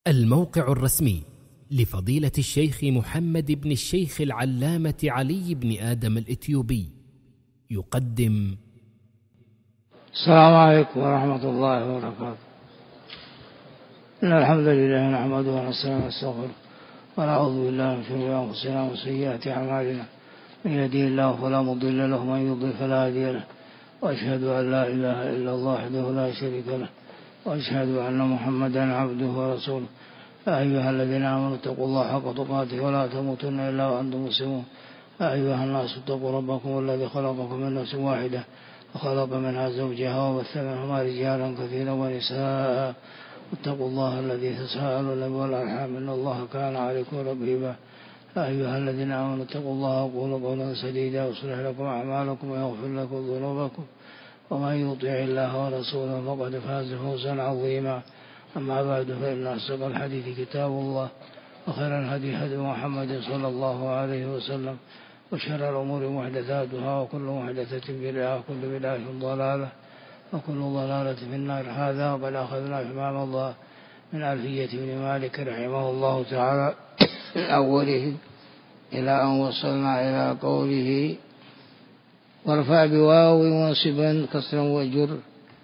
الموقع الرسمي لفضيلة الشيخ محمد بن الشيخ العلامة علي بن آدم الإثيوبي يقدم. السلام عليكم ورحمة الله وبركاته. إن الحمد لله نحمده ونستعينه ونستغفره ونعوذ بالله من شرور أنفسنا ومن سيئات أعمالنا، من يهده الله فلا مضل له ومن يضلل فلا هادي له، وأشهد أن لا إله إلا الله وحده لا شريك له، وأشهد أن محمدا عبده ورسوله. يا أيها الذين آمنوا اتقوا الله حق تقاته ولا تموتن إلا وأنتم مسلمون. يا أيها الناس اتقوا ربكم الذي خلقكم من نفس واحدة وخلق منها زوجها وبث منهما رجالا كثيرا ونساء، واتقوا الله الذي تساءلون به والأرحام إن الله كان عليكم رقيبا. يا أيها الذين آمنوا اتقوا الله وقولوا قولا سديدا يصلح لكم أعمالكم ويغفر لكم ذنوبكم، ومن يطع الله ورسوله فقد فاز فوزا عظيما. أما بعد، فإن أصدق الحديث كتاب الله، وخير الهدي هدي محمد صلى الله عليه وسلم، وشر الأمور محدثاتها، وكل محدثة بدعة، وكل بدعة ضلالة، وكل ضلالة في النار. هذا وقد أخذنا إمام الله من ألفية بن مالك رحمه الله تعالى من أوله إلى أن وصلنا إلى قوله: وارفع بواو وانصبا كسرا وجر،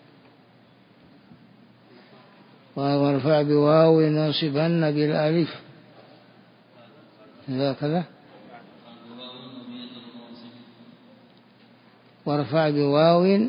وارفع بواو وانصبن بالألف هكذا، وارفع بواو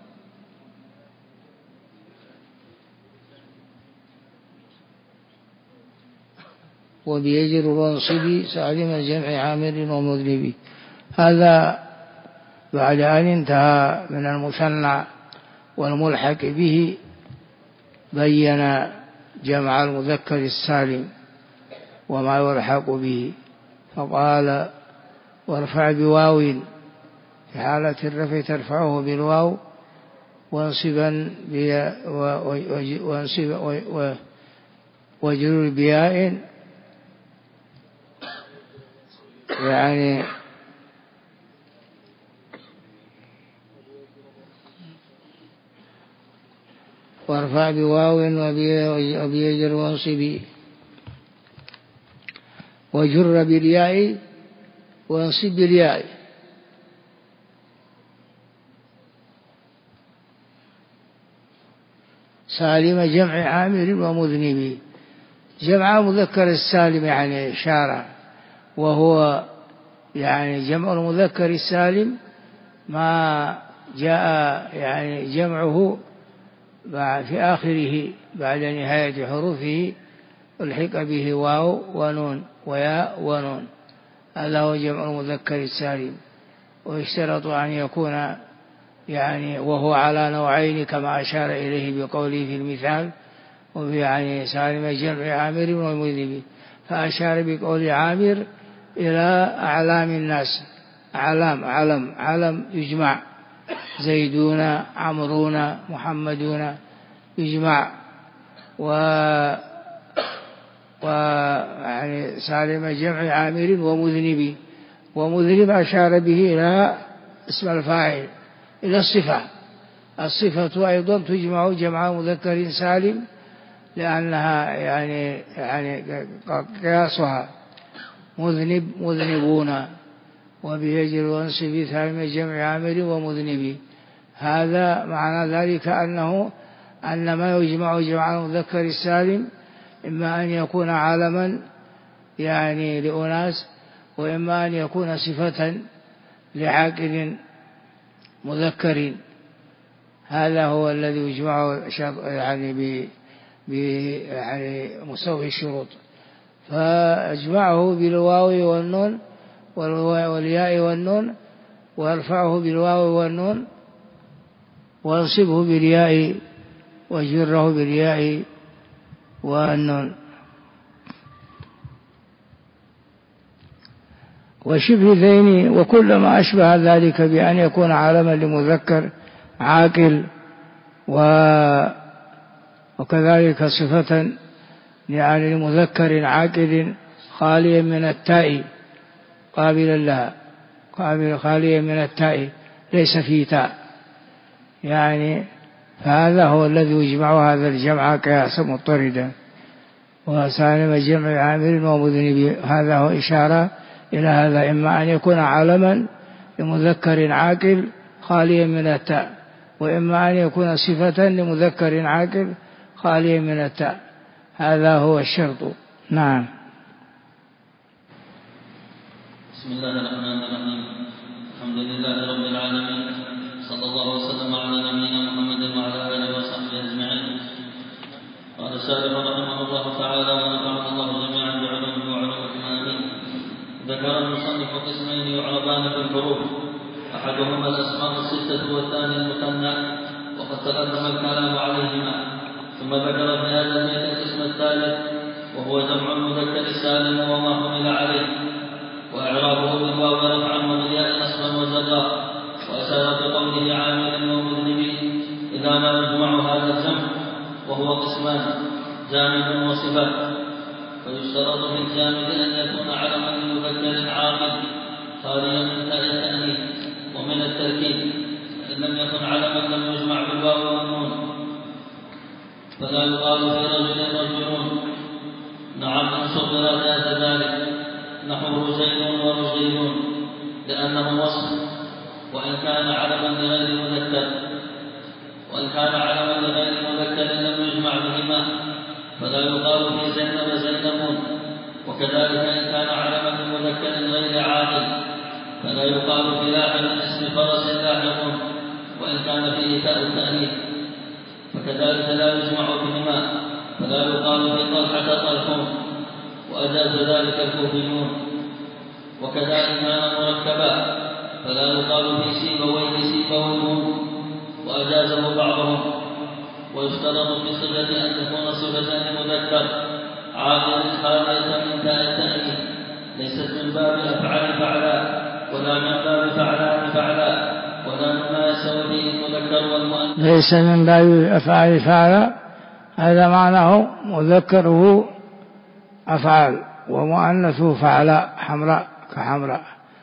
وبيجر وانصبي سالم الجمع عامر ومذنبي. هذا بعد أن انتهى من المثنى والملحق به بين جمع المذكر السالم وما يلحق به، فقال: وارفع بواو، في حالة الرفع ترفعه بالواو، وجر بياء، يعني وارفع بواو وبيجر وانصبي، وجر بالياء وانصب بالياء، سالم جمع عامر ومذنبي. جمع مذكر السالم يعني إشارة، وهو يعني جمع المذكر السالم ما جاء يعني جمعه في آخره بعد نهاية حروفه الحق به واو ونون وياء ونون، هذا هو جمع المذكر السالم. ويشترط أن يكون يعني وهو على نوعين كما أشار إليه بقوله في المثال، ويعني سالم جمع عامر ومذنبي، فأشار بقول عامر إلى أعلام الناس، علم يجمع، زيدون عمرون محمدون يجمع، يعني سالم جمع عامر ومذنبي. ومذنب أشار به إلى اسم الفاعل، إلى الصفة أيضا تجمع جمع مذكر سالم، لأنها يعني قياسها مذنب مذنبون، وبيجر وانصب سالم جمع عامر ومذنبي. هذا معنى ذلك أن ما يجمع جمع المذكر السالم إما أن يكون علما يعني لأناس، وإما أن يكون صفة لعاقل مذكر. هذا هو الذي يجمع يعني يعني مساوي الشروط، فاجمعه بالواو والنون والياء والنون، وارفعه بالواو والنون، وانصبه بالياء، وجره بالياء والنون. وشبه ذين، وكلما أشبه ذلك بأن يكون علما لمذكر عاقل، وكذلك صفة يعني لمذكر عاقل خاليا من التاء، قابلا لها، خاليا من التاء ليس فيه تاء، يعني فهذا هو الذي يجمع هذا الجمع قياسا مضطردا. وسالم جمع عامل ومذنب. هذا هو إشارة إلى هذا، إما أن يكون علما لمذكر عاقل خاليا من التاء، وإما أن يكون صفة لمذكر عاقل خاليا من التاء. هذا هو الشرط. نعم. بسم الله الرحمن الرحيم. الحمد لله رب العالمين، صلى الله وسلم على نبينا محمد وعلى آله وصحبه أجمعين. قال الشارح رحمه الله تعالى ونفعنا الله جميعا بعلومه وعلومكم آمين. ذكر المصنف قسمين يعربان في الحروف، أحدهما الأسماء الستة والثاني المثنى، وقد تقدم الكلام عليهما. ثم ذكر في هذا البيت القسم الثالث وهو جمع المذكر السالم وما حمل عليه، وإعرابه بالواو رفعا وبالياء نصبا وجرا. وأشار بقوله عامل ومذنب إذا ما يجمع هذا الجمع، وهو قسمان جامد وصفة. فيشترط في الجامد أن يكون علما لمذكر عاقل خاليا من تاء التأنيث ومن التركيب، فإن لم يكن علما لم يجمع بالواو والنون، فلا يقال في رجل رجلون. نعم إن صبر ذات ذلك، نحو رجيل ورجيلون، لأنه وصف، وإن كان علما لغير مذكر. وإن كان علما لغير مذكر لم يجمع بهما، فلا يقال في زينب زينبون. وكذلك إن كان علما لمذكر غير عاقل فلا يقال في لاحق اسم فرس لاحقون، وإن كان فيه تاء التأنيث. فكذلك لا يجمع بهما، فلا يقال في طلحة طلحون، وأجاز ذلك الكوفيون. وكذلك كان مركبا فلا يقال في سيبويه سيبويهم، وأجازه بعضهم. ويشترط في الصفة أن تكون صفة لمذكر عاقل خالية من تاء التأنيث، ليست من باب أفعال فعلا، ولا من باب فعلان فعلا، ولا مما يستوي فيه المذكر والمؤنث. ليس من باب أفعال فعلا، هذا معناه مذكره أفعال ومؤنثه فعلاء، حمراء كحمراء،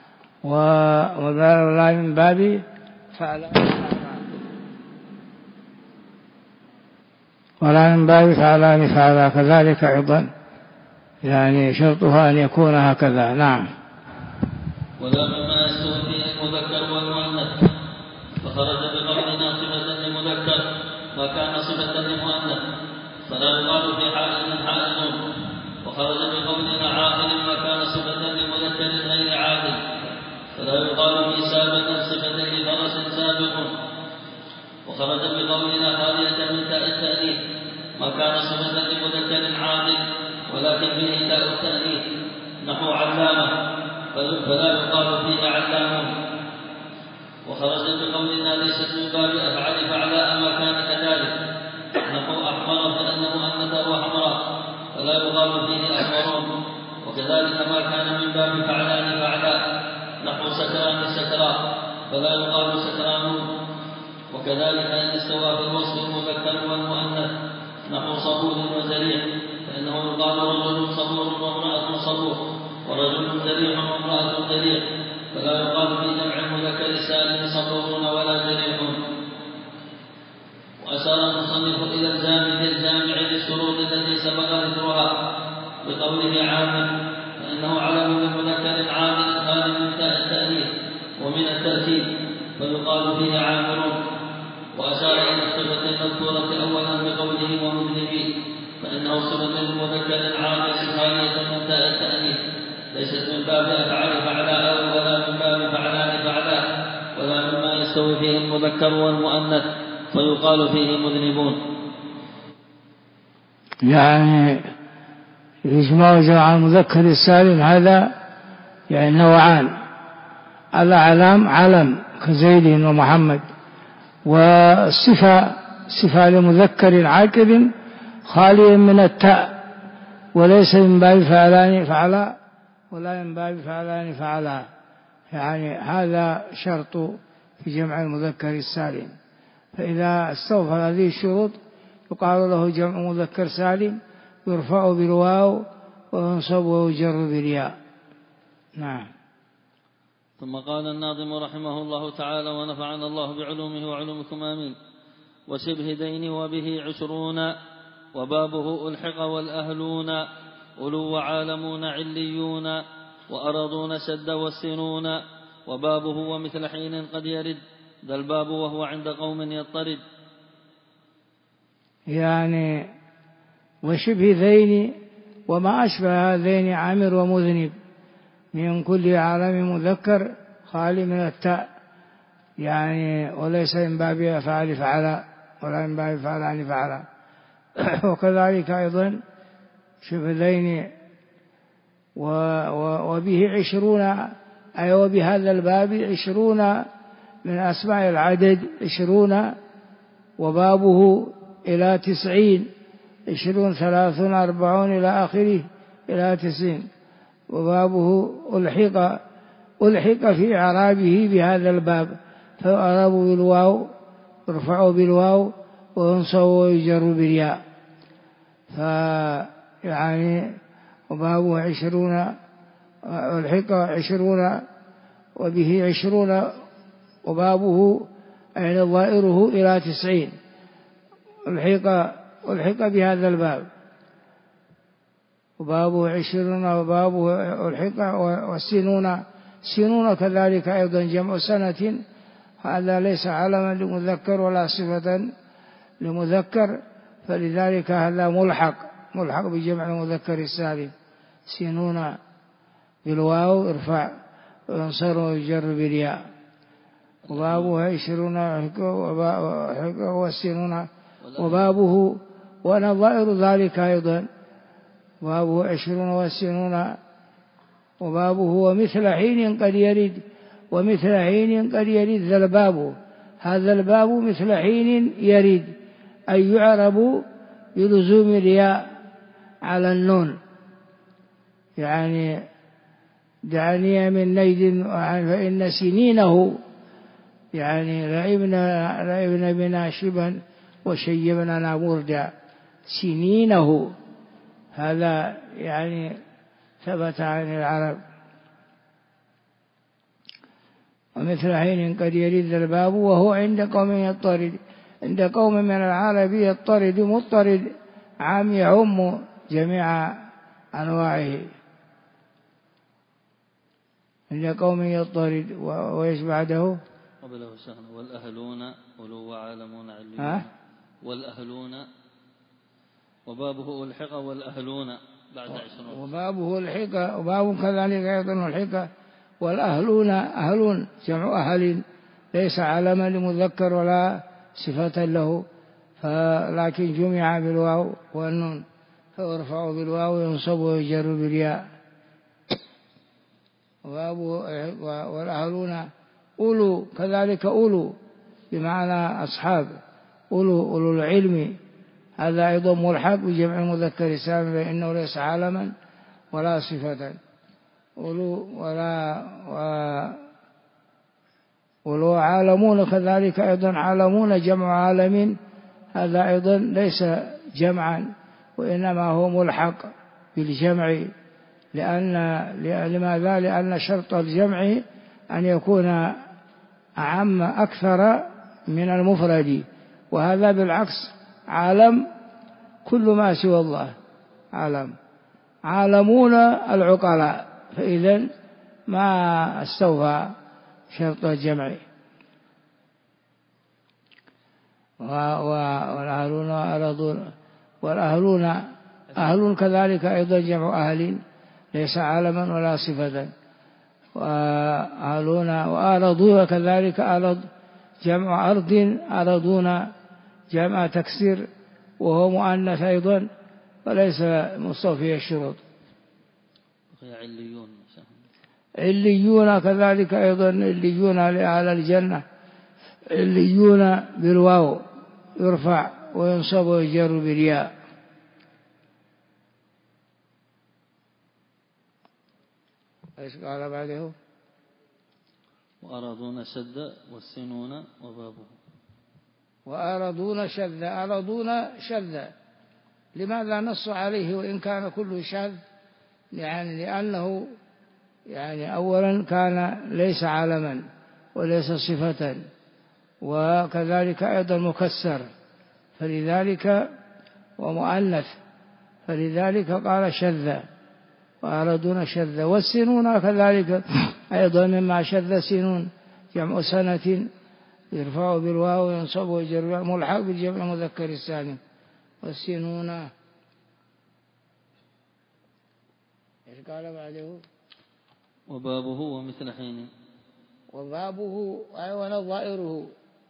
ولا من باب فعلاء ولا من باب فعلان فعلا. كذلك أيضا يعني شرطها أن يكون هكذا. نعم. ولا مما يستوي فيه المذكر والمؤنث، فخرج بقولنا صفة لمذكر ما كان صفة لمؤنث، فلا يقال في حائل حائض. وخرج بقولنا عاقل ما كان صفة لمذكر غير عاقل، فلا يقال في سابق صفة لفرس سابق. وخرج بقولنا خالية من تاء التأنيث ما كان صفة لمذكر عاقل ولكن به تاء التأنيث، نحو علامة، فلا يقال فيه علام. وخرج بقولنا ليست من باب أفعال فعلاء ما كان كذلك، نحو أحمر فإنه مؤنث وحمراء، فلا يقال فيه أحمرون. وكذلك ما كان من باب فعلان فعلاء، نحو سكران سكراء، فلا يقال سكرانون. وكذلك إن استوى في الوصف المذكر والمؤنث، نحو صبور وزريع، فإنه يقال رجل صبور وامرأة صبور، ورجل زريع وامرأة زريع، فلا يقال في جمع المذكر السالم صبورون ولا زريعون. وأشار المصنف إلى الجامع للشروط التي سبق ذكرها بقوله عامل، فإنه علم لمذكر عامل خال من تاء التأنيث ومن الترتيب، فيقال فيه عاملون. وأشار إلى الصفة المذكورة أولا بقوله ومذنبين، فإنه صفة لمذكر عامل خالية من تاء التأنيث، ليست من باب أفعال فعلاء ولا من باب فعلان فعلاء، ولا مما يستوي فيه المذكر والمؤنث، فيقال فيه مذنبون. يعني يجمع جمع المذكر السالم هذا يعني نوعان: الأعلام علم كزيد ومحمد، والصفة صفة لمذكر عاقل خالي من التاء، وليس من باب فعلان فعلا ولا من باب فعلان فعلا. يعني هذا شرط في جمع المذكر السالم. فإذا استوفى هذه الشروط يقال له جمع مذكر سالم، يرفع بالواو وينصب ويجر بالياء. نعم. ثم قال الناظم رحمه الله تعالى ونفعنا الله بعلومه وعلومكم آمين: وشبه دين وبه 20 وبابه ألحق والأهلون أولو وعالمون عليون وأرضون سد والسنون وبابه ومثل حين قد يرد ذا الباب وهو عند قوم يضطرد. يعني وشبه ذين وما أشبه هذين عامر ومذنب من كل عالم مذكر خالي من التاء، يعني وليس من باب أفعال فعلا ولا من باب فعلان فعلا. وكذلك أيضا شبه ذين وبه 20 أي وبهذا الباب 20 من أسماء العدد 20 وبابه إلى 90 20 30 40 إلى آخره إلى 90. وبابه ألحق في إعرابه بهذا الباب، فيعرب بالواو يرفع بالواو وينصب ويجر بالياء. فيعني وبابه 20 ألحق 20 وبه 20 وبابه أي ضائره إلى 90 ألحق بهذا الباب وبابه 20 وبابه ألحق. والسنون سنون كذلك أيضا جمع سنة، هذا ليس علما لمذكر ولا صفة لمذكر، فلذلك هذا ملحق بجمع المذكر السالم. سنون بالواو يرفع وينصر ويجر بالياء. وبابه 20 والسنون وبابه ونظائر ذلك أيضا بابه 20 والسنون وبابه ومثل حين قد يرد ومثل حين قد يرد ذا الباب. هذا الباب مثل حين يرد أي يعرب بلزوم الياء على النون، يعني دعني من نيد فإن سنينه يعني لعبنا بنا شبا وشيبنا مردا. سنينه هذا يعني ثبت عن العرب. ومثل حين قد يرد الباب وهو عند قوم يضطرد، عند قوم من العرب يضطرد مضطرد عام يعم جميع أنواعه. عند قوم يضطرد ويش بعده قبله سهل والأهلون أولو وعالمون عليون والأهلون وبابه ألحق والأهلون بعد 20 وبابه ألحق وباب كذلك أيضا ألحق. والأهلون أهلون جمع أهل ليس علما لمذكر ولا صفة له، لكن جمع بالواو والنون فيرفع بالواو وينصب ويجر بالياء. والأهلون أولو كذلك أولو بمعنى أصحاب أولو العلم، هذا أيضا ملحق بجمع المذكر السالم لأنه ليس علما ولا صفة. أولو ولو عالمون كذلك أيضا عالمون جمع عالم، هذا أيضا ليس جمعا وإنما هو ملحق بالجمع. لماذا؟ لأن شرط الجمع أن يكون أعم أكثر من المفرد، وهذا بالعكس عالم كل ما سوى الله عالم. عالمون العقلاء، فإذا ما استوفى شرط الجمع. والأهلون أهل كذلك أيضا جمع أهل ليس عالما ولا صفة. وأهلون وآرضون كذلك أرض جمع أرض أرضون جمع تكسير وهو مؤنث أيضا وليس مستوفي الشروط. عليون كذلك أيضا عليون لأهل الجنة، عليون بالواو يرفع وينصب ويجر بالياء. ايش قال بعده؟ وأرضون شد والسنون وبابه. وأرضون شذ، أرضون شذ لماذا نص عليه وإن كان كله شاذ؟ يعني لأنه يعني أولا كان ليس علما وليس صفة، وكذلك أيضا مكسر، فلذلك ومؤنث، فلذلك قال شذ وأرادون شذ. والسنون كذلك أيضا مما شذ سنون، جمع سنة يرفع بالواو وينصب ويجر ملحق بالجمع المذكر السالم. والسنون ايش قال بعده؟ وبابه ومثل حين. وبابه أي ونظائره.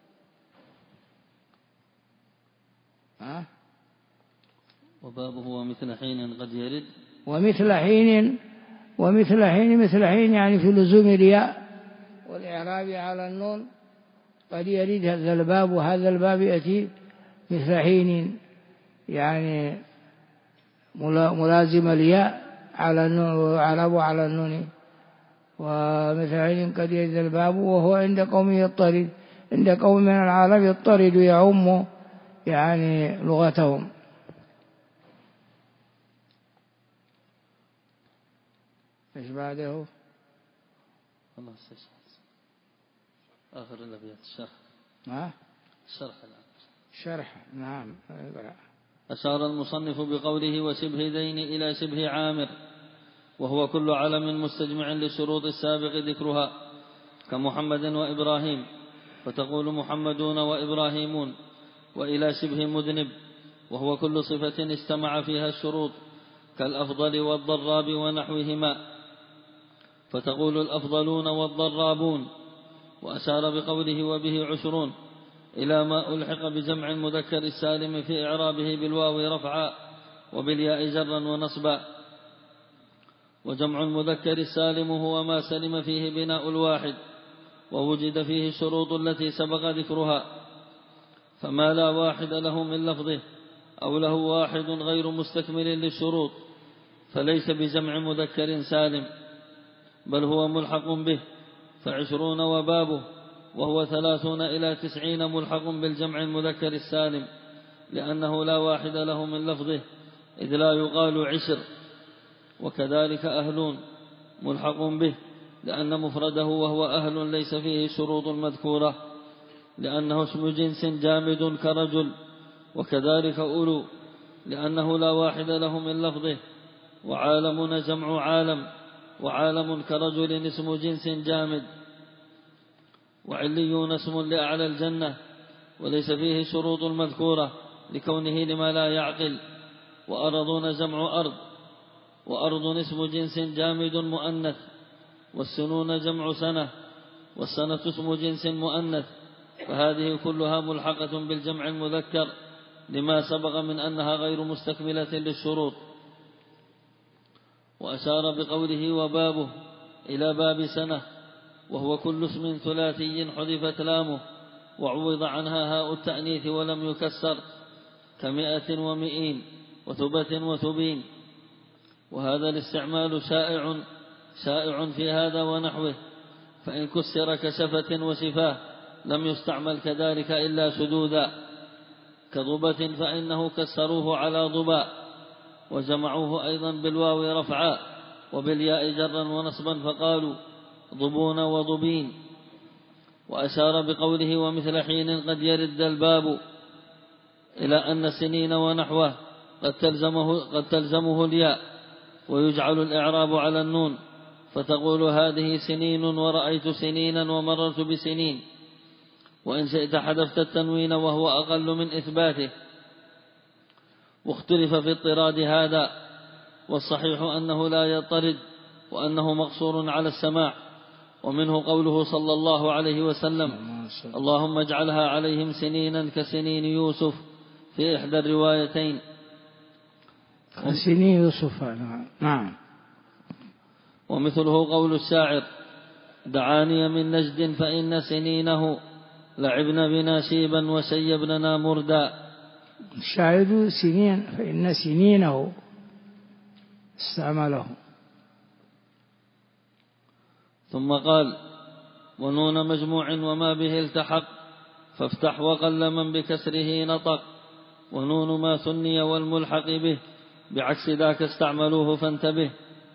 وبابه ومثل حين قد يرد. ومثل حين، ومثل حين، مثل حين يعني في لزوم الياء والإعراب على النون قد يرد هذا الباب، وهذا الباب يأتي مثل حين يعني ملازم الياء على النون وإعراب على النون. ومثل حين قد يرد الباب، وهو عند قوم يضطرد، عند قوم من العالم يضطرد يعم يعني لغتهم. ايش بعده؟ الله آخر الأبيات الشرح. الشرح الآن. شرح نعم. أشار المصنف بقوله وشبه دين إلى شبه عامر، وهو كل علم مستجمع للشروط السابق ذكرها، كمحمد وإبراهيم، فتقول محمدون وإبراهيمون. وإلى شبه مذنب، وهو كل صفة استمع فيها الشروط، كالأفضل والضراب ونحوهما، فتقول الأفضلون والضرابون. وأشار بقوله وبه 20 إلى ما ألحق بجمع المذكر السالم في إعرابه بالواو رفعا وبالياء جرا ونصبا. وجمع المذكر السالم هو ما سلم فيه بناء الواحد ووجد فيه الشروط التي سبق ذكرها، فما لا واحد له من لفظه أو له واحد غير مستكمل للشروط فليس بجمع مذكر سالم، بل هو ملحق به، 20 وبابه، وهو 30 إلى 90 ملحق بالجمع المذكر السالم، لأنه لا واحد له من لفظه، إذ لا يقال 10. وكذلك أهلون ملحق به، لأن مفرده وهو أهل ليس فيه شروط المذكورة، لأنه اسم جنس جامد كرجل. وكذلك أولو، لأنه لا واحد له من لفظه. وعالمون جمع عالم، وعالم كرجل اسم جنس جامد. وعليون اسم لأعلى الجنة، وليس فيه شروط المذكورة لكونه لما لا يعقل. وأرضون جمع أرض، وأرض اسم جنس جامد مؤنث. والسنون جمع سنة، والسنة اسم جنس مؤنث، فهذه كلها ملحقة بالجمع المذكر لما سبق من أنها غير مستكملة للشروط. وأشار بقوله وبابه إلى باب سنة، وهو كل اسم ثلاثي حذفت لامه وعوض عنها هاء التأنيث ولم يكسر، ك100 و100 وثبة وثبين. وهذا الاستعمال شائع في هذا ونحوه، فإن كسر كسفة وسفاه لم يستعمل كذلك إلا شذوذا، كضبة فإنه كسروه على ضباء، وجمعوه أيضا بالواو رفعا وبالياء جرا ونصبا فقالوا ضبون وضبين. وأشار بقوله ومثل حين قد يرد الباب إلى أن سنين ونحوه قد تلزمه الياء ويجعل الإعراب على النون، فتقول هذه سنين ورأيت سنينا ومررت بسنين. وإن شئت حذفت التنوين وهو أقل من إثباته. واختلف في اضطراد هذا، والصحيح أنه لا يضطرد وأنه مقصور على السماع. ومنه قوله صلى الله عليه وسلم اللهم اجعلها عليهم سنينا كسنين يوسف في إحدى الروايتين. كسنين يوسف نعم. ومثله قول الشاعر دعاني من نجد فإن سنينه لعبن بنا شيبا وشيبننا مردا. الشاعر سنين فإن سنينه استعمله. ثم قال ونون مجموع وما به التحق فافتح وقل من بكسره نطق. ونون ما ثني والملحق به بعكس ذاك استعملوه فانتبه.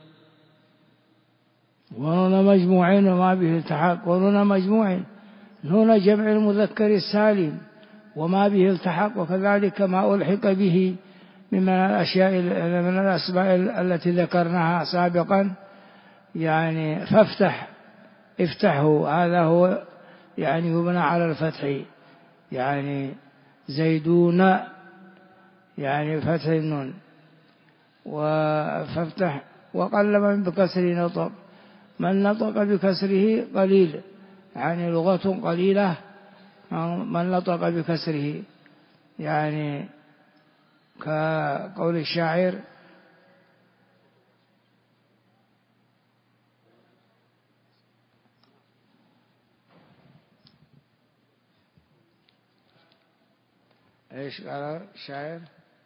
ونون مجموع وما به التحق. ونون مجموع نون جمع المذكر السالم وما به التحق، وكذلك ما ألحق به من الأشياء من الأسماء التي ذكرناها سابقا، يعني افتحوا، هذا هو يعني يبنى على الفتح، يعني زيدون يعني فتح النون، وفافتح. وقل من بكسر نطق، من نطق بكسره قليل، يعني لغة قليلة من نطق بكسره، يعني كقول الشاعر: ايش قال الشاعر؟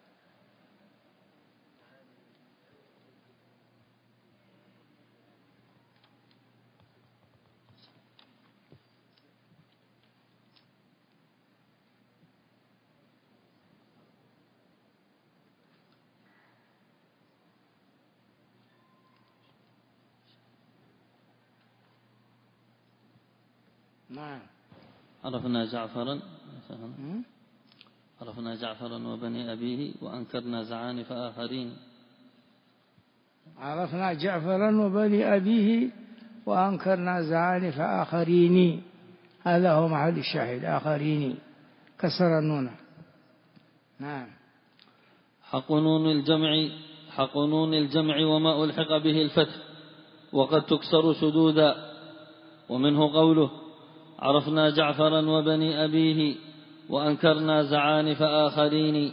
نعم. عرفنا جعفرا وبني أبيه وأنكرنا زعانف آخرين. عرفنا جعفرا وبني أبيه وأنكرنا زعانف آخرين، هذا هو محل الشاهد، آخرين كسر النون. نعم. حق نون الجمع وما ألحق به الفتح وقد تكسر سدودا. ومنه قوله: عرفنا جعفرا وبني أبيه وأنكرنا زعانف آخرين.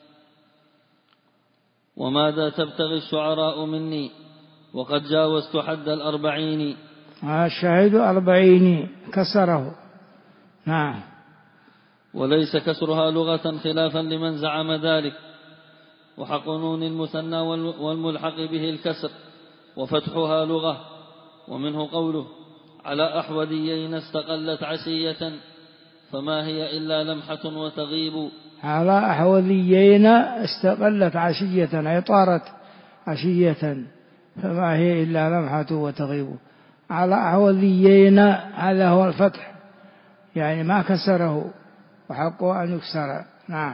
وماذا تبتغي الشعراء مني وقد جاوزت حد 40. الشاهد 40 كسره. نعم. وليس كسرها لغة خلافا لمن زعم ذلك. وحق نون المثنى والملحق به الكسر وفتحها لغة. ومنه قوله: على أحوذيين استقلت عشية فما هي إلا لمحة وتغيب. على أحوذيين استقلت عشية، أي طارت عشية، فما هي إلا لمحة وتغيب. على أحوذيين هذا هو الفتح، يعني ما كسره، وحقه أن يكسر. نعم.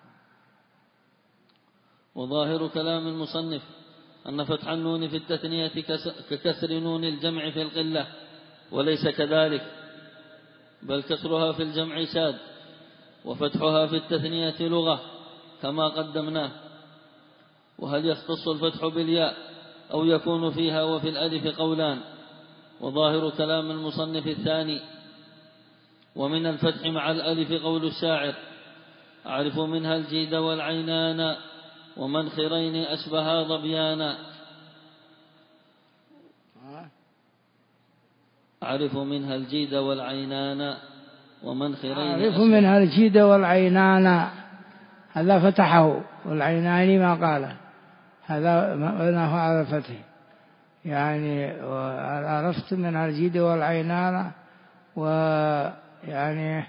وظاهر كلام المصنف أن فتح النون في التثنية ككسر نون الجمع في القلة، وليس كذلك، بل كسرها في الجمع شاذ، وفتحها في التثنية لغة كما قدمناه. وهل يختص الفتح بالياء أو يكون فيها وفي الألف قولان. وظاهر كلام المصنف الثاني. ومن الفتح مع الألف قول الشاعر: أعرف منها الجيد والعينان ومنخرين أشبها ظبيانا. أعرف منها الجيد والعينان ومنخرين أعرف منها الجيد والعينان، هذا فتحه، والعينان ما قال، هذا مبناه على الفتح، يعني عرفت منها الجيد والعينان، ويعني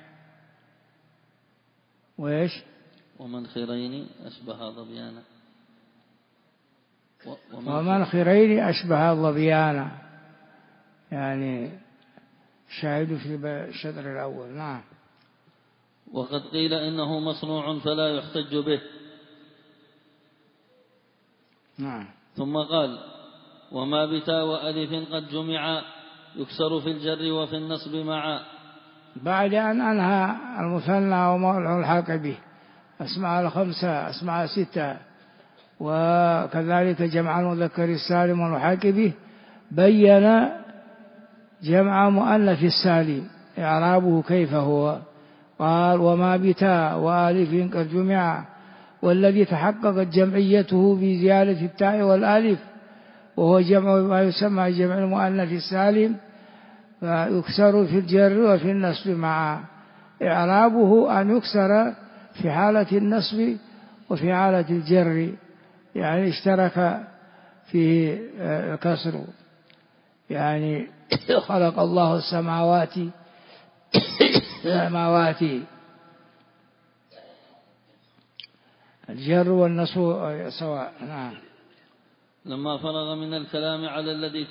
وإيش؟ ومنخرين أشبها ظبيانا. ومنخرين أشبها ظبيانا، يعني شاهد في الشطر الأول. نعم. وقد قيل إنه مصنوع فلا يحتج به. نعم. ثم قال: وما بتاء وألف قد جمعا يكسر في الجر وفي النصب معا. بعد أن أنهى المثنى وما الحاق به، أسماء 5 أسماء 6، وكذلك جمع المذكر السالم والحاق به، بين جمع مؤنث السالم إعرابه كيف هو. قال: وما بتاء وآلف قد جمع، والذي تحققت جمعيته بزيادة التاء والآلف، وهو جمع ما يسمى جمع المؤنث السالم، فيكسر في الجر وفي النصب معا. إعرابه أن يكسر في حالة النصب وفي حالة الجر، يعني اشترك فيه الكسر. يعني خلق الله السماوات الجر والنصب سواء. نعم. لما فرغ من الكلام على الذي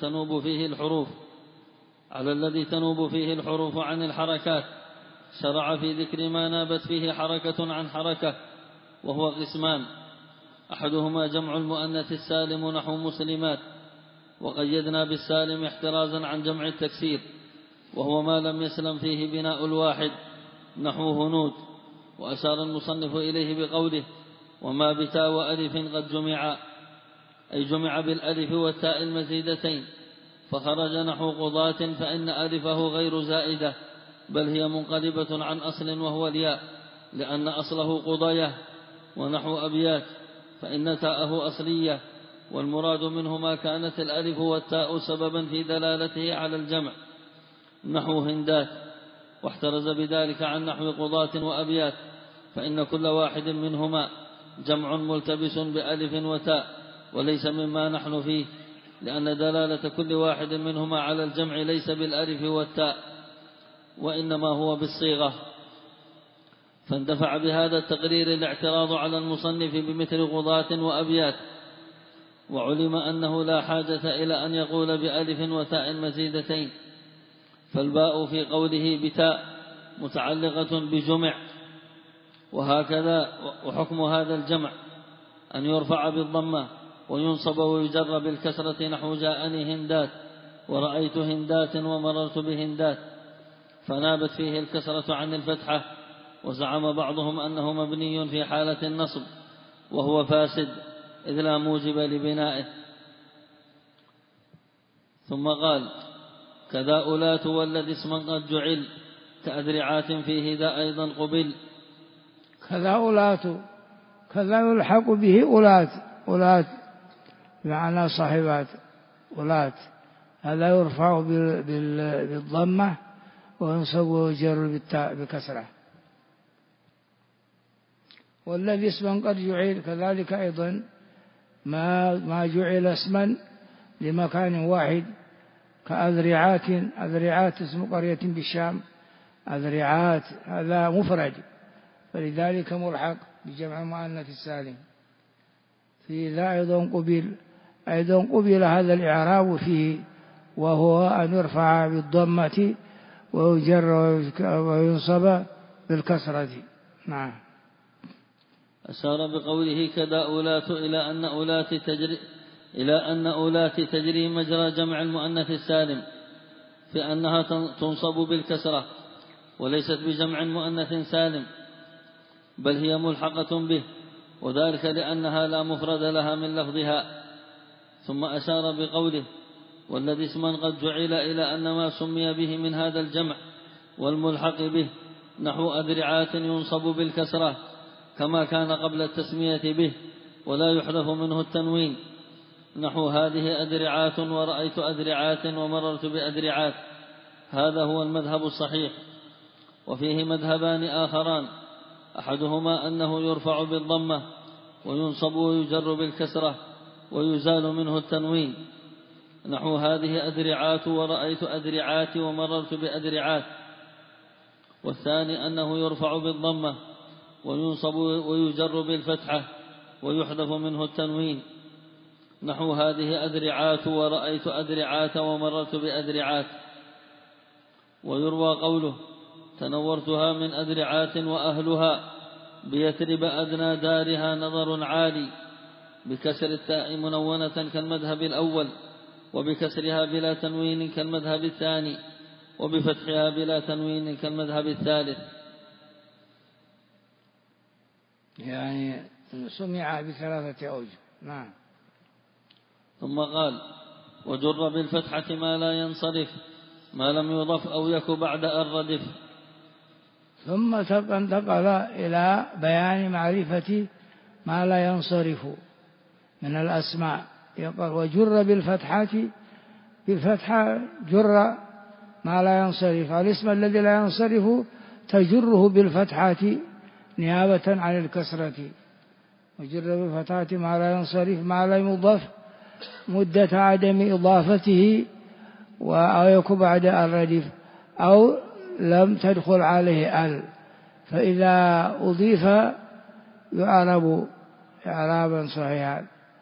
تنوب فيه الحروف عن الحركات، شرع في ذكر ما نابت فيه حركة عن حركة، وهو قسمان: أحدهما جمع المؤنث السالم نحو مسلمات، وقيدنا بالسالم احترازا عن جمع التكسير، وهو ما لم يسلم فيه بناء الواحد نحو هنود. وأشار المصنف إليه بقوله وما بتاء وألف قد جمع، أي جمع بالألف والتاء المزيدتين، فخرج نحو قضاة فإن ألفه غير زائدة، بل هي منقلبة عن أصل وهو الياء، لأن أصله قضية. ونحو أبيات فإن تاءه أصلية، والمراد منه ما كانت الألف والتاء سببا في دلالته على الجمع نحو هندات. واحترز بذلك عن نحو قضاة وأبيات، فإن كل واحد منهما جمع ملتبس بألف وتاء، وليس مما نحن فيه، لأن دلالة كل واحد منهما على الجمع ليس بالألف والتاء، وإنما هو بالصيغة. فاندفع بهذا التقرير الاعتراض على المصنف بمثل قضاة وأبيات، وعلم أنه لا حاجة إلى أن يقول بألف وتاء مزيدتين، فالباء في قوله بتاء متعلقة بجمع. وهكذا وحكم هذا الجمع أن يرفع بالضمة وينصب ويجر بالكسرة نحو جاءني هندات ورأيت هندات ومررت بهندات، فنابت فيه الكسرة عن الفتحة. وزعم بعضهم أنه مبني في حالة النصب، وهو فاسد إذ لا موجب لبنائه. ثم قال كذا أولات والذي اسما قد جعل كأذرعات فيه ذا أيضا قبل. كذا أولات، كذا يلحق به أولات، أولات بمعنى صاحبات أولات، هذا يرفع بالضمة وينصب ويجر بالتاء بكسرة. والذي اسما قد جعل كذلك أيضا ما جعل اسما لمكان واحد، كأذرعات، أذرعات اسم قرية بالشام، أذرعات هذا مفرد، فلذلك ملحق بجمع مؤنث السالم. في ذا أيضا قبل هذا الإعراب فيه، وهو أن يرفع بالضمة ويجر وينصب بالكسرة. نعم. أشار بقوله كذا أولات إلى أن أولات تجري مجرى جمع المؤنث السالم، في أنها تنصب بالكسرة وليست بجمع مؤنث سالم، بل هي ملحقة به، وذلك لأنها لا مفرد لها من لفظها. ثم أشار بقوله والذي اسما قد جعل إلى أن ما سمي به من هذا الجمع والملحق به نحو أذرعات ينصب بالكسرة كما كان قبل التسمية به، ولا يحذف منه التنوين، نحو هذه أذرعات ورأيت أذرعات ومررت بأذرعات. هذا هو المذهب الصحيح. وفيه مذهبان آخران، أحدهما أنه يرفع بالضمة وينصب ويجر بالكسرة ويزال منه التنوين، نحو هذه أذرعات ورأيت أذرعات ومررت بأذرعات. والثاني أنه يرفع بالضمة وينصب ويجر بالفتحة ويحذف منه التنوين، نحو هذه أذرعات ورأيت أذرعات ومررت بأذرعات. ويروى قوله تنورتها من أذرعات وأهلها بيثرب أدنى دارها نظر عالي، بكسر التاء منونة كالمذهب الأول، وبكسرها بلا تنوين كالمذهب الثاني، وبفتحها بلا تنوين كالمذهب الثالث. يعني سمع بثلاثة أوجه. نعم. ثم قال وجر بالفتحة ما لا ينصرف ما لم يضف أو يك بعد أن ردف. ثم انتقل إلى بيان معرفة ما لا ينصرف من الأسماء. يقول وجر بالفتحة جر ما لا ينصرف، الاسم الذي لا ينصرف تجره بالفتحة نيابة عن الكسرة. وجر بالفتحة ما لا ينصرف ما لا يضاف مدة عدم إضافته أو يك بعد الردف أو لم تدخل عليه ال، فإذا أضيف يعرب إعرابا صحيحا،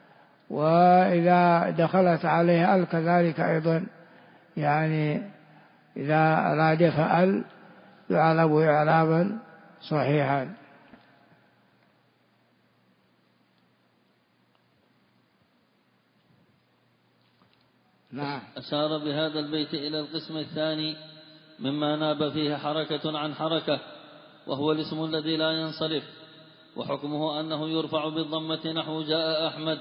وإذا دخلت عليه ال كذلك أيضا، يعني إذا رادف ال يعرب إعرابا صحيحا. نعم. أشار بهذا البيت إلى القسم الثاني مما ناب فيه حركة عن حركة، وهو الاسم الذي لا ينصرف، وحكمه أنه يرفع بالضمة نحو جاء أحمد،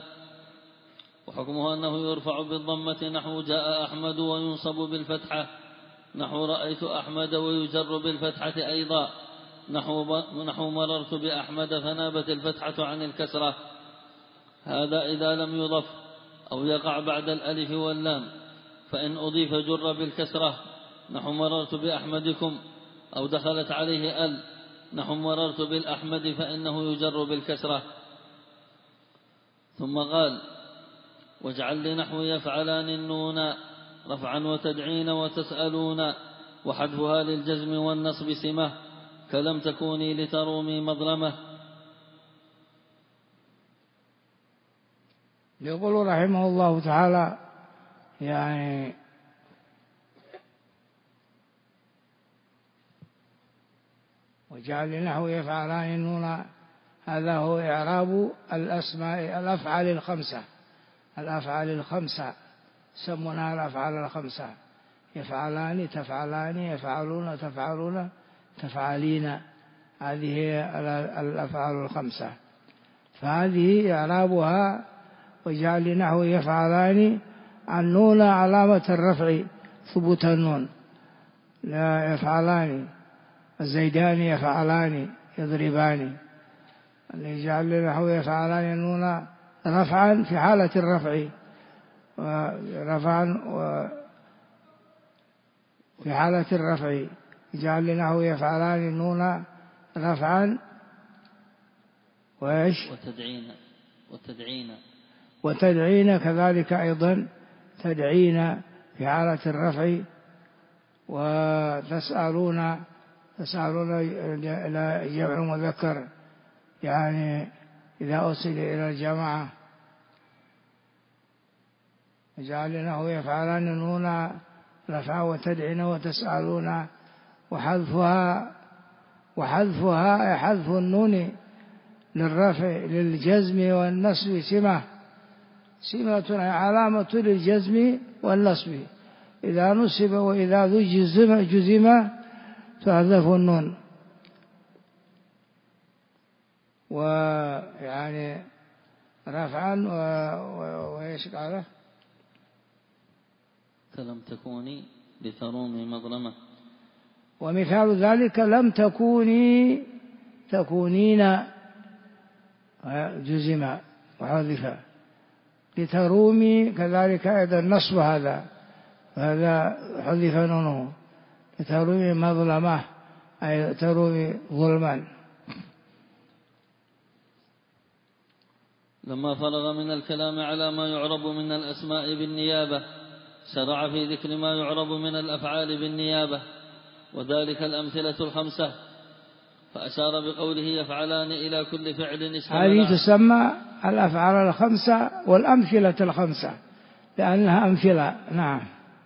وينصب بالفتحة نحو رأيت أحمد، ويجر بالفتحة أيضا نحو مررت بأحمد، فنابت الفتحة عن الكسرة. هذا إذا لم يضف أو يقع بعد الألف واللام، فإن أضيف جر بالكسرة نحو مررت بأحمدكم، أو دخلت عليه نحو مررت بالأحمد، فإنه يجر بالكسرة. ثم قال: واجعل لنحو يفعلان النون رفعا وتدعين وتسألون، وحذفها للجزم والنصب سمة، كلم تكوني لترومي مظلمة. يقول رحمه الله تعالى يعني وجعل لنحو يفعلان النون، هذا هو إعراب الأسماء الأفعال الخمسة سمونها الأفعال الخمسة: يفعلان، تفعلان، يفعلون، تفعلون، تفعلين. هذه هي الأفعال الخمسة، فهذه إعرابها: وجعل لنحو يفعلان النون علامة الرفع ثبوت النون. لا يفعلان، الزيدان يفعلان يضربان. يجعل لنحو يفعلان النون رفعا في حالة الرفع، في حالة الرفع. يجعل لنحو يفعلان النون رفعا وإيش؟ وتدعين كذلك أيضا، تدعين في حالة الرفع. وتسألون إلى جمع مذكر، يعني إذا أرسل إلى الجماعة. يجعل لنحو يفعلان النون رفعا وتدعين وتسألون، وحذفها حذف النون للرفع للجزم والنصب سمة علامة للجزم والنصب، إذا نصب وإذا جزم تحذف النون. ويعني رفعا وإيش قاله؟ كلم تكوني لترومي مظلمة. ومثال ذلك لم تكونين جزم وحذف، لترومي كذلك أيضا نصب، هذا حذف نونه، لترومي مظلمة أي ترومي ظلما. لما فرغ من الكلام على ما يعرب من الأسماء بالنيابة، شرع في ذكر ما يعرب من الأفعال بالنيابة، وذلك الأمثلة الخمسة، فأشار بقوله يفعلان إلى كل فعل استمر. هذه تسمى الأفعال الخمسة والأمثلة الخمسة لأنها أمثلة. نعم.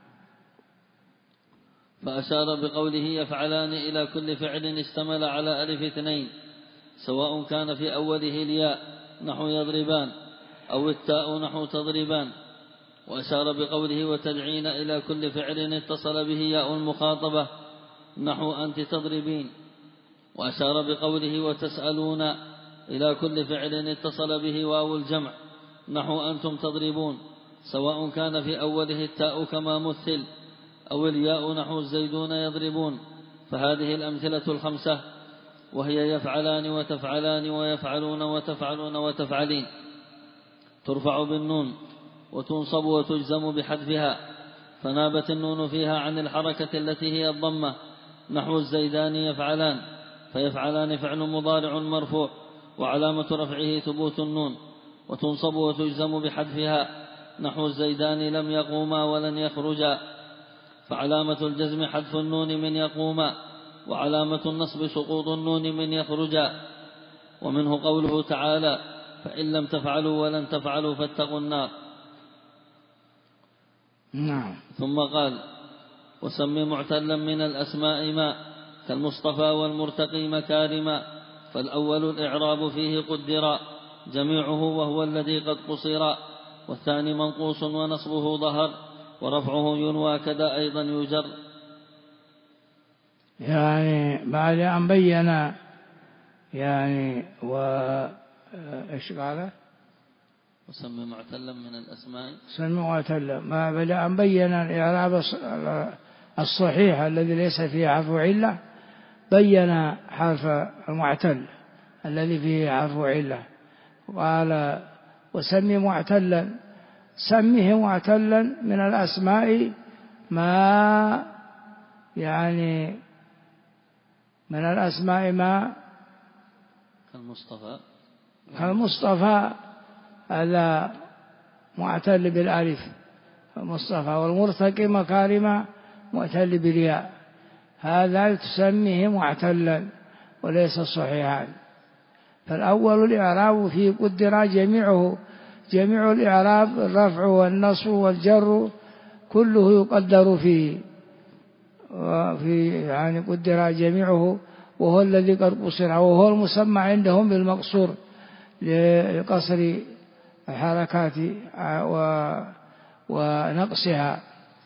فأشار بقوله يفعلان إلى كل فعل اشتمل على ألف اثنين، سواء كان في أوله الياء نحو يضربان، أو التاء نحو تضربان. وأشار بقوله وتدعين إلى كل فعل اتصل به ياء المخاطبة نحو أنت تضربين. وأشار بقوله وتسألون إلى كل فعل اتصل به واو الجمع نحو أنتم تضربون، سواء كان في أوله التاء كما مثل، أو الياء نحو الزيدون يضربون. فهذه الأمثلة الخمسة، وهي يفعلان وتفعلان ويفعلون وتفعلون وتفعلين، ترفع بالنون وتنصب وتجزم بحذفها، فنابت النون فيها عن الحركة التي هي الضمة نحو الزيدان يفعلان، فيفعلان فعل مضارع مرفوع وعلامة رفعه ثبوت النون، وتنصب وتجزم بحذفها نحو الزيدان لم يقوما ولن يخرجا، فعلامة الجزم حذف النون من يقوما، وعلامة النصب سقوط النون من يخرجا. ومنه قوله تعالى فإن لم تفعلوا ولن تفعلوا فاتقوا النار. نعم. ثم قال وسم معتلا من الأسماء ما كالمصطفى والمرتقي مكارما، فالأول الإعراب فيه قدرا جميعه وهو الذي قد قصرا، والثاني منقوص ونصبه ظهر ورفعه ينوى كذا أيضا يجر. يعني بعد أن بين يعني إيش قال؟ وسمي معتلا من الأسماء. سمي معتلا ما بعد أن بين الإعراب الصحيح الذي ليس فيه حرف علة، بين حرف المعتل الذي فيه حرف علة. قال وسمي معتلا، سميه معتلا من الأسماء ما يعني من الأسماء ما كالمصطفى هذا معتل بالألف المصطفى، والمرتقي مكارم معتل بالياء، هذا تسميه معتلا وليس صحيحا. فالأول الإعراب فيه قدر جميعه، جميع الإعراب الرفع والنصب والجر كله يقدر فيه يعني قدر جميعه، وهو الذي قد قصر، وهو المسمى عندهم بالمقصور لقصر الحركات ونقصها،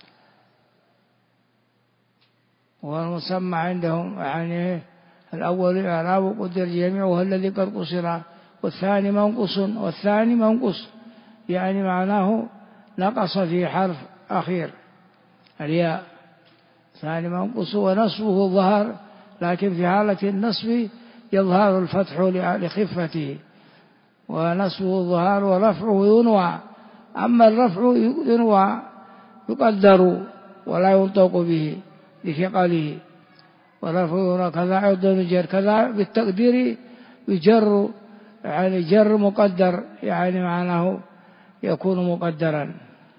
وهو المسمى عندهم يعني الأول الإعراب قدر جميعه وهو الذي قد قصر، والثاني منقص، والثاني منقص يعني معناه نقص في حرف أخير الياء، ثاني منقص، ونصبه ظهر، لكن في حالة النصب يظهر الفتح لخفته، ونصبه ظهر، ورفعه ينوى، أما الرفع ينوى يقدر ولا ينطق به لثقله، ورفعه ينوى كذا أيضا يجر، كذا بالتقدير يجر يعني جر مقدر يعني معناه يكون مقدرا.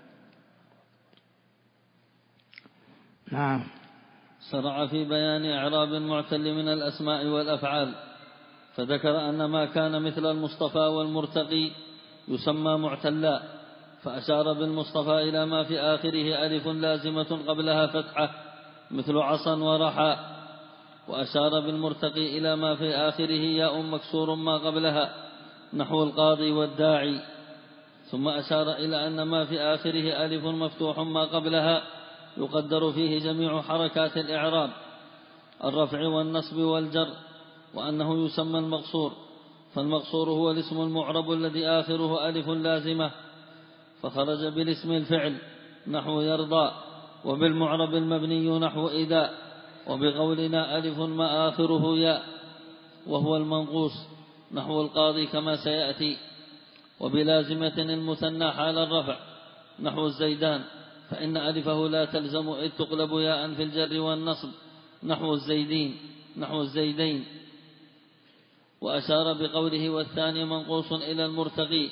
نعم. شرع في بيان إعراب المعتل من الأسماء والأفعال، فذكر أن ما كان مثل المصطفى والمرتقي يسمى معتلا، فأشار بالمصطفى إلى ما في آخره ألف لازمة قبلها فتحة مثل عصا ورحى، وأشار بالمرتقي إلى ما في آخره ياء مكسور ما قبلها نحو القاضي والداعي، ثم أشار إلى أن ما في آخره ألف مفتوح ما قبلها يقدر فيه جميع حركات الإعراب الرفع والنصب والجر، وأنه يسمى المقصور، فالمقصور هو الاسم المعرب الذي آخره ألف لازمة، فخرج بالاسم الفعل نحو يرضى، وبالمعرب المبني نحو إذا، وبقولنا ألف ما آخره ياء وهو المنقوص نحو القاضي كما سيأتي، وبلازمة المثنى حال الرفع نحو الزيدان، فإن ألفه لا تلزم إذ تقلب ياء في الجر والنصب نحو الزيدين نحو الزيدين. وأشار بقوله والثاني منقوص إلى المرتقي،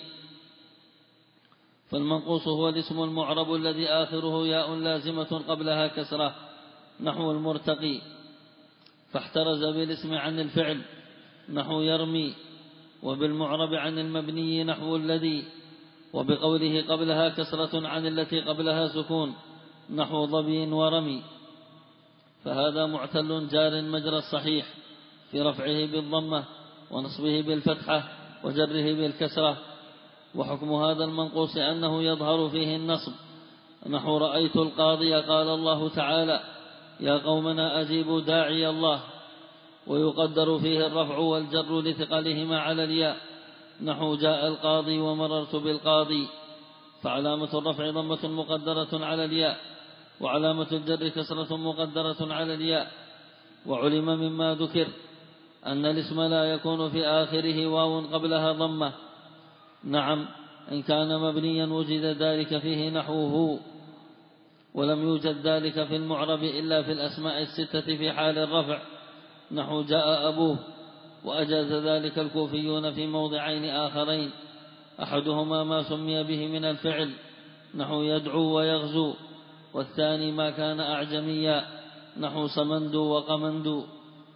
فالمنقوص هو الاسم المعرب الذي آخره ياء لازمة قبلها كسرة نحو المرتقي، فاحترز بالاسم عن الفعل نحو يرمي، وبالمعرب عن المبني نحو الذي، وبقوله قبلها كسرة عن التي قبلها سكون نحو ظبي ورمي، فهذا معتل جار مجرى الصحيح في رفعه بالضمة ونصبه بالفتحة وجره بالكسرة. وحكم هذا المنقوص أنه يظهر فيه النصب نحو رأيت القاضي قال الله تعالى يا قومنا أجيبوا داعي الله، ويقدر فيه الرفع والجر لثقلهما على الياء نحو جاء القاضي ومررت بالقاضي، فعلامة الرفع ضمة مقدرة على الياء، وعلامة الجر كسرة مقدرة على الياء. وعلم مما ذكر أن الاسم لا يكون في آخره واو قبلها ضمة، نعم إن كان مبنيا وجد ذلك فيه نحوه، ولم يوجد ذلك في المعرب إلا في الأسماء الستة في حال الرفع نحو جاء أبوه، وأجاز ذلك الكوفيون في موضعين آخرين، أحدهما ما سمي به من الفعل نحو يدعو ويغزو، والثاني ما كان أعجميا نحو سمندو وقمندو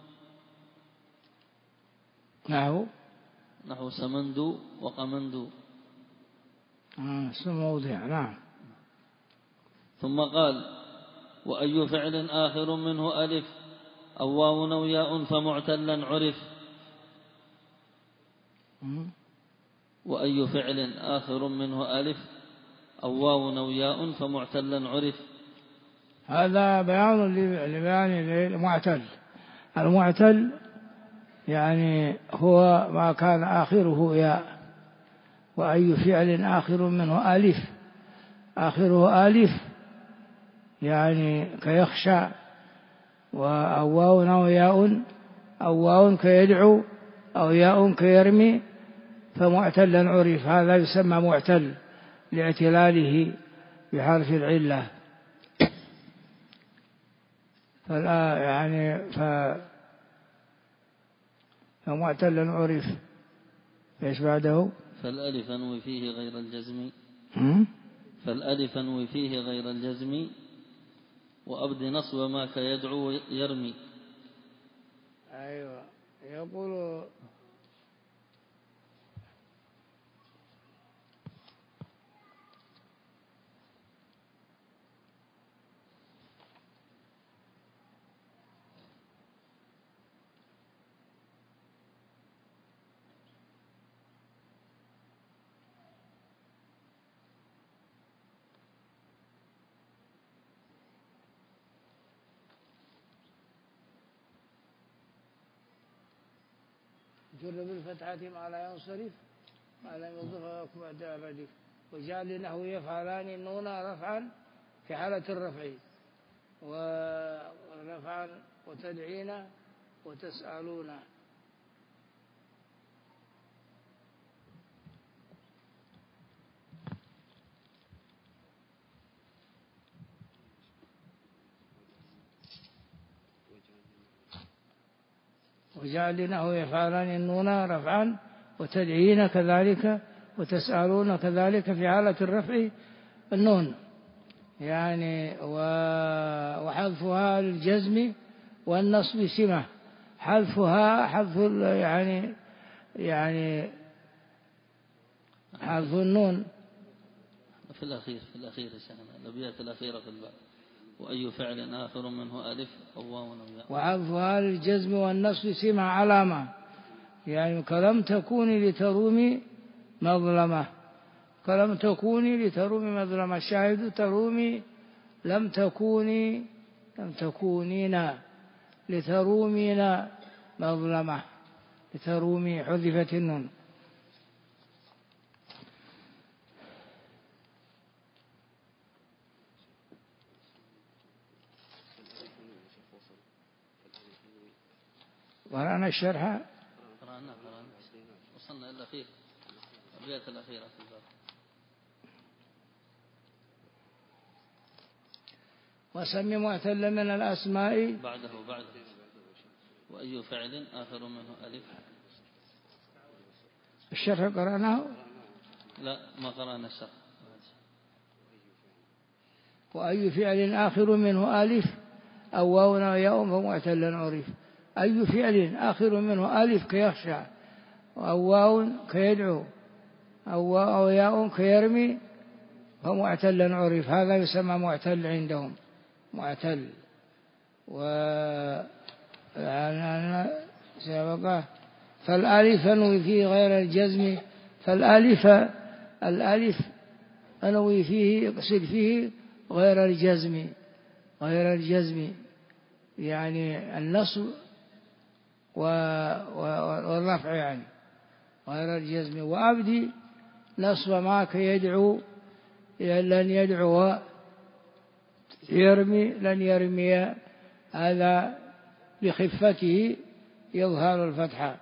نحو سمندو وقمندو اسم موضع. نعم. ثم قال وأي فعل آخر منه ألف أو واو أو ياء فمعتلا عرف. وأي فعل آخر منه ألف أو واو أو ياء فمعتلا عرف. هذا بيان لبيان المعتل. المعتل يعني هو ما كان آخره ياء، وأي فعل آخر منه ألف، آخره ألف يعني كيخشى، أو واو أو ياء، أو واو كيدعو، أو ياء كيرمي، فمعتلا عرف. هذا يسمى معتل لاعتلاله بحرف العلة. فلا يعني فمعتلا عرف. ايش بعده؟ فالألف أنوي فيه غير الجزم. فالألف أنوي فيه غير الجزم وأبد نصب ما كيدعو يرمي. أيوة. يقول جر بالفتحة ما لا ينصرف ما لم يضفها بعد الرديف، وجعل لنحو يفعلان النون رفعا في حالة الرفع، ورفعا وتدعين وتسألون. وجعل لنحو يفعلان النون رفعا وتدعين كذلك وتسألون كذلك في حالة الرفع النون يعني، وحذفها للجزم والنصب سمة. حذفها حذف يعني حذف النون في الأخير الأبيات الأخيرة في الباب. وأي فعل آخر منه ألف أو واو أو ياء. وحذفها للجزم والنصب سمة علامة، يعني كلم تكوني لترومي مظلمة، كلم تكوني لترومي مظلمة. الشاهد ترومي لم تكونين لترومين مظلمة، لترومي حذفت النون. قرأنا الشرح، قرأنا وصلنا إلى الأخير الأبيات الأخيرة في الباب. وسم معتل من الأسماء بعده وأي فعل آخر منه ألف. الشرح قرأناه؟ لا ما قرأنا الشرح. وأي فعل آخر منه ألف أو واو أو ياء فمعتل عرف. أي فعل آخر منه ألف كيخشى، أو واو كيدعو، أو ياء كيرمي فمعتل عرف. هذا يسمى معتل عندهم، معتل. سبقه. فالألف أنوي فيه غير الجزم. الألف أنوي فيه يقصد فيه غير الجزم يعني النصب والرفع يعني غير الجزم. وأبدي نصب ما كيدعو لن يدعو، يرمي لن يرمي، هذا بخفته تظهر الفتحة.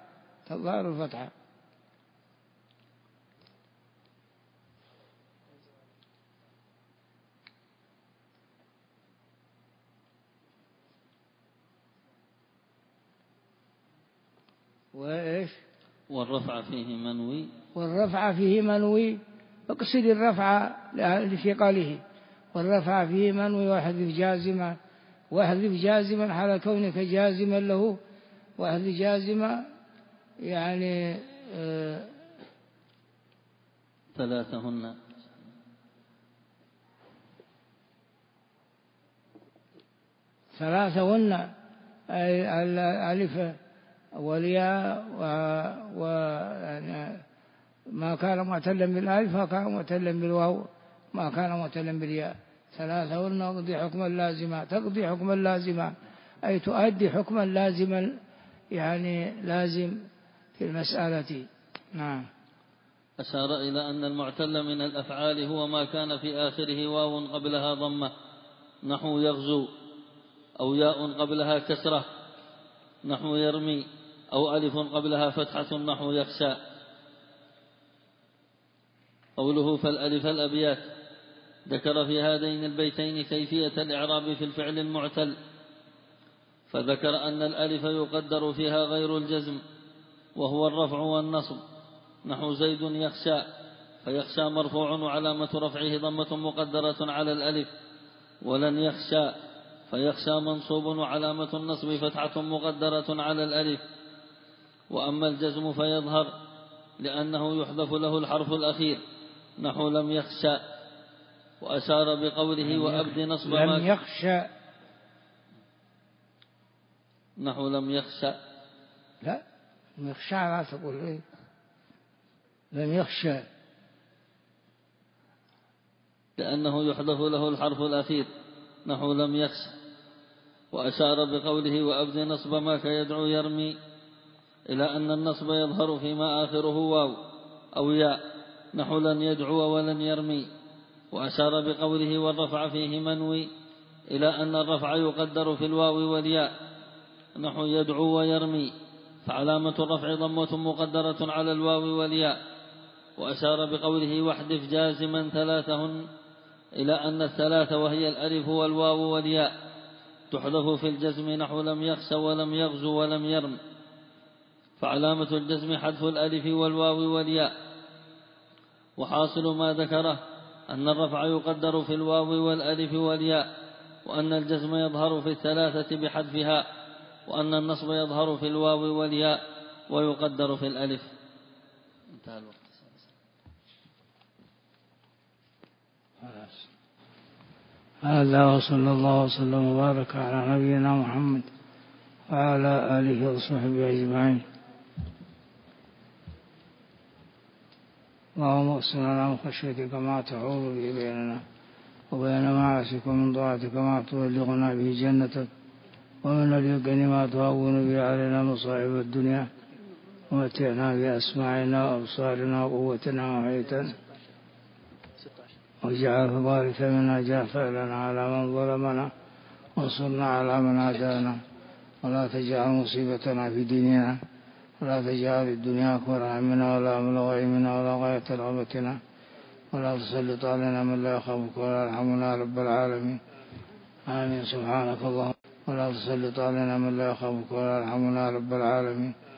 وإيش؟ والرفع فيه منوي. اقصد الرفع لثقله. والرفع فيه منوي واحذف جازما حال كونك جازما له. واحذف جازما يعني ثلاثهن أي الألف والياء وما كان معتلا بالألف وكان معتلا بالواو ما كان معتلا بالياء. ثلاثة والنقضي حكما لازما، تقضي حكما لازما أي تؤدي حكما لازما، يعني لازم في المسألة. نعم. أشار إلى أن المعتل من الأفعال هو ما كان في آخره واو قبلها ضمة نحو يغزو، أو ياء قبلها كسرة نحو يرمي، أو ألف قبلها فتحة نحو يخشى. قوله فالألف الأبيات، ذكر في هذين البيتين كيفية الإعراب في الفعل المعتل، فذكر أن الألف يقدر فيها غير الجزم وهو الرفع والنصب نحو زيد يخشى، فيخشى مرفوع وعلامة رفعه ضمة مقدرة على الألف، ولن يخشى فيخشى منصوب وعلامة النصب فتحة مقدرة على الألف. وأما الجزم فيظهر لأنه يحذف له الحرف الأخير نحو لم يخشى. وأشار بقوله وأبد نصب ما لم يخشى، نحو لم يخشى، لا يخشى لا تقول إيه؟ لم يخشى لأنه يحذف له الحرف الأخير نحو لم يخشى. وأشار بقوله وأبد نصب ما كيدعو يرمي إلى أن النصب يظهر فيما آخره واو أو ياء نحو لن يدعو ولن يرمي. وأشار بقوله والرفع فيه منوي إلى أن الرفع يقدر في الواو والياء نحو يدعو ويرمي، فعلامة الرفع ضمة مقدرة على الواو والياء. وأشار بقوله واحذف جازما ثلاثهن إلى أن الثلاثة وهي الألف والواو والياء تحذف في الجزم نحو لم يخش ولم يغزو ولم يرم، فعلامة الجزم حذف الألف والواو والياء. وحاصل ما ذكره أن الرفع يقدر في الواو والألف والياء، وأن الجزم يظهر في الثلاثة بحذفها، وأن النصب يظهر في الواو والياء ويقدر في الألف. انتهى الوقت. هذا وصلى الله وسلم وبارك على نبينا محمد وعلى آله وصحبه أجمعين. اللهم اقسم لنا من خشيتك ما تحول به بيننا وبين معاصيك، ومن طاعتك ما تبلغنا به جنتك، ومن اليقين ما تهون به علينا مصائب الدنيا، ومتعنا بأسماعنا وأبصارنا وقوتنا وحيتنا، واجعل الوارث منا اجعل فعلنا على من ظلمنا وانصرنا على من عادانا، ولا تجعل مصيبتنا في ديننا، ولا تجعل الدنيا أكبر همنا ولا مبلغ علمنا ولا غاية رغبتنا، ولا تسلط علينا من لا يخافك ولا يرحمنا يا رب العالمين. آمين. سبحانك اللهم. ولا تسلط علينا من لا يخافك ولا يرحمنا يا رب العالمين.